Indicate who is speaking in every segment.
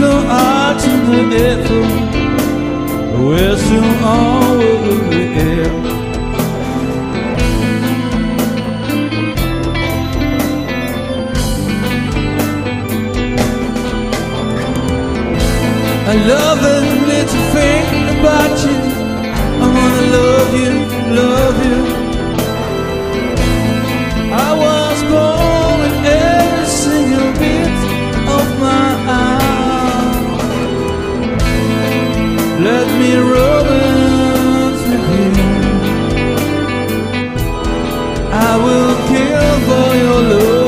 Speaker 1: so hard to the earth. We're still all over the air. I love every little thing about you. I wanna love you, love you. I was born in every single bit of my heart. Let me romance with you. I will kill for your love.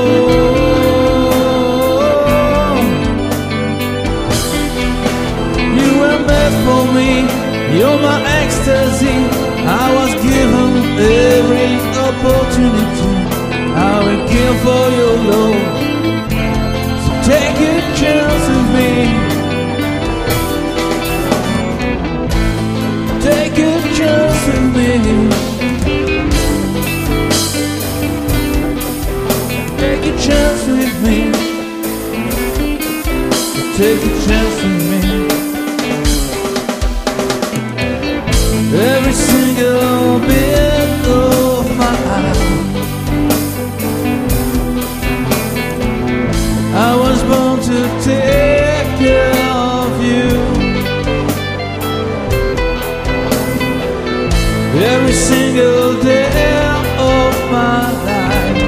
Speaker 1: You were made for me, you're my ecstasy. I was given every opportunity. I will kill for your love. So take a chance with me. Take a chance with me. Take a chance with me. Take a chance with me. Every single bit of my heart. I was born to take care of you. Every single day of my life.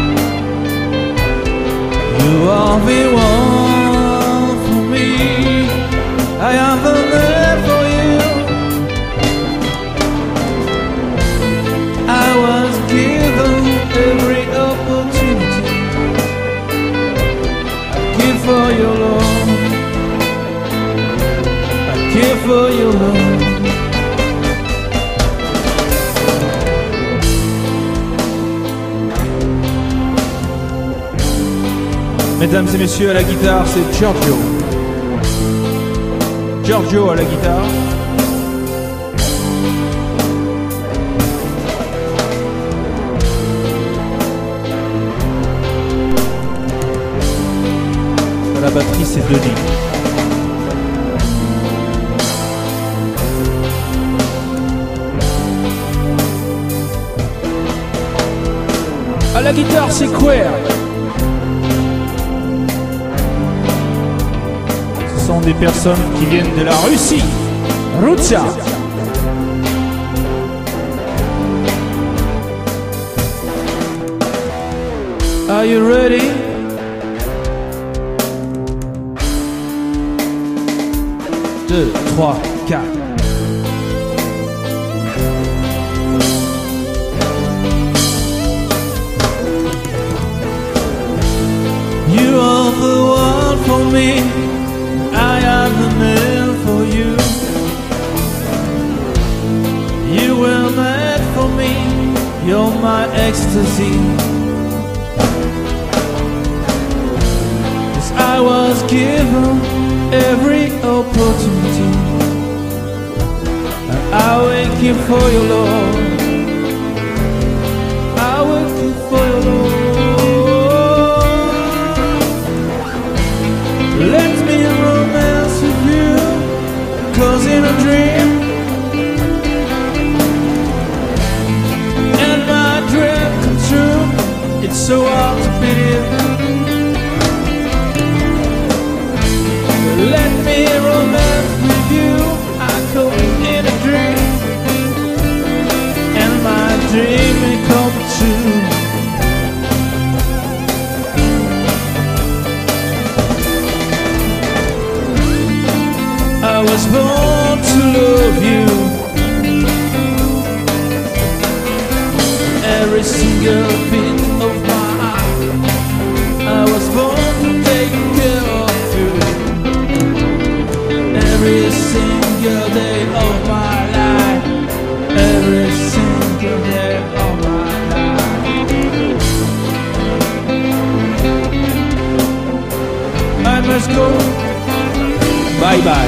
Speaker 1: You are the one for me. I am the man for you. I was given every opportunity. I care for your love. I care for your love. Mesdames et messieurs, à la guitare, c'est Giorgio. Giorgio à la guitare. À la batterie, c'est Denis. À la guitare, c'est Queer. Ce sont des personnes qui viennent de la Russie. Russia. Are you ready? Deux, trois, quatre. You are the one for me. I am the man for you. You were made for me. You're my ecstasy. 'Cause I was given every opportunity. And I will keep for your love. I will keep for your love. Let me romance with you, 'cause in a dream, and my dream come true. It's so hard to believe. Let me romance with you. I come in a dream, and my dream may come true. I was born to love you. Every single bit of my heart. I was born to take care of you. Every single day of my life. Every single day of my life. I must go. Bye bye.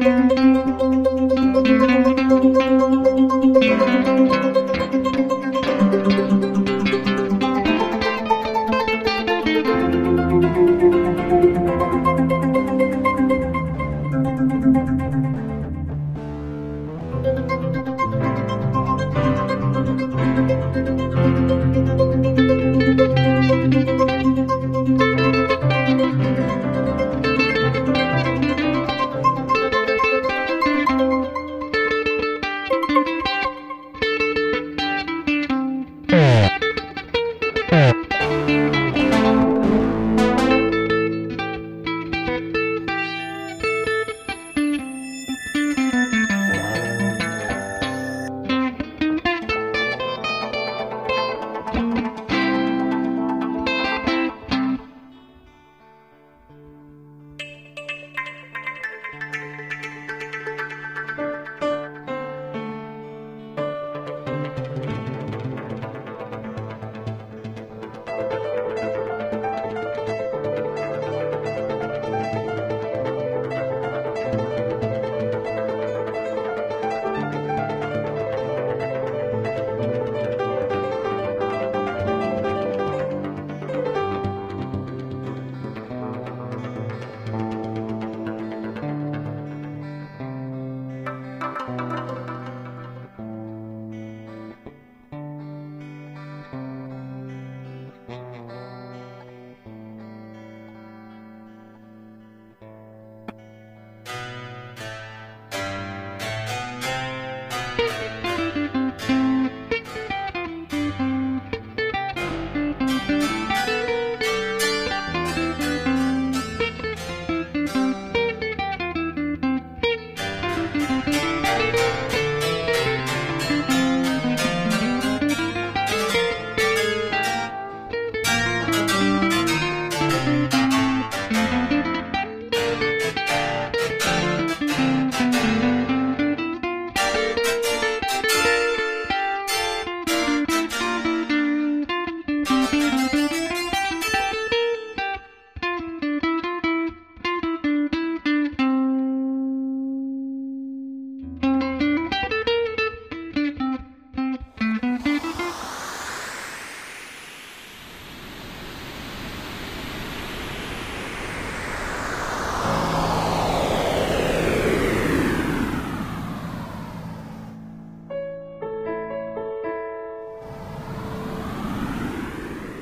Speaker 2: Thank you.